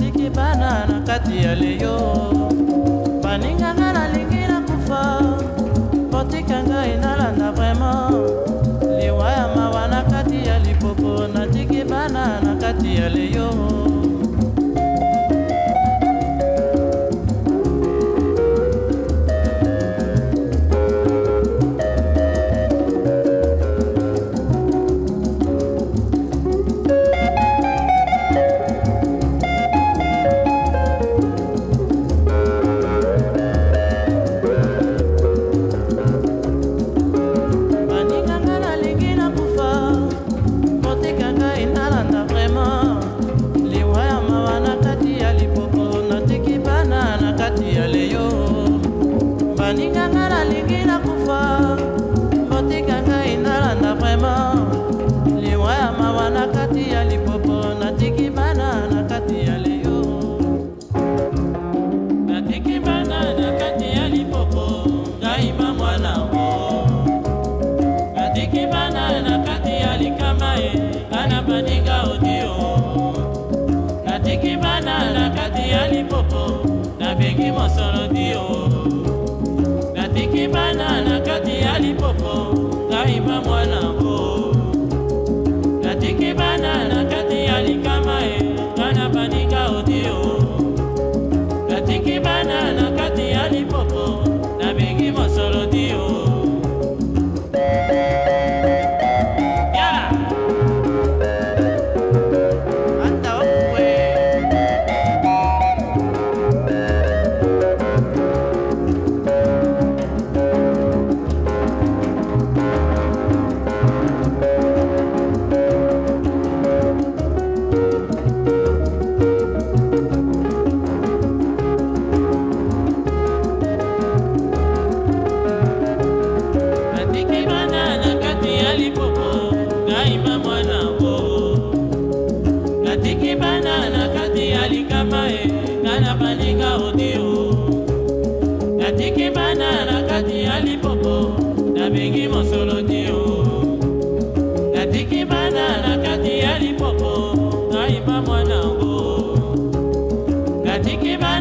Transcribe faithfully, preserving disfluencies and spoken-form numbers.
natiki bana na kati ya leyo. Baninganga nalingi na kufa, botika ngai nalanda vraiment. Liwa ya mawa na kati ya lipopo, natiki bana na kati ya leyo. Baninganga nalingi na kufa, botika ngai nalanda vraiment. Liwa ya mawa na kati ya lipopo, natiki bana na kati ya leyo. Natiki bana na kati ya lipopo, ngai mamwana wo. Natiki bana na kati ya likamae, kana baninga odio. Natiki bana na kati ya lipopo, na bengi mosolo dio. Natiki bana na kati ya lipopo, ngai mamwana wo. Natiki bana na kati ya likamae, kana baninga odio. Natiki bana na kati ya lipopo, na bengi mosolo dio. Natiki bana na kati ya likamae, kana baninga odio. Natiki bana na kati ya lipopo, na bengi mosolo dio. Natiki bana na kati ya lipopo, ngai mamwana wo. Natiki bana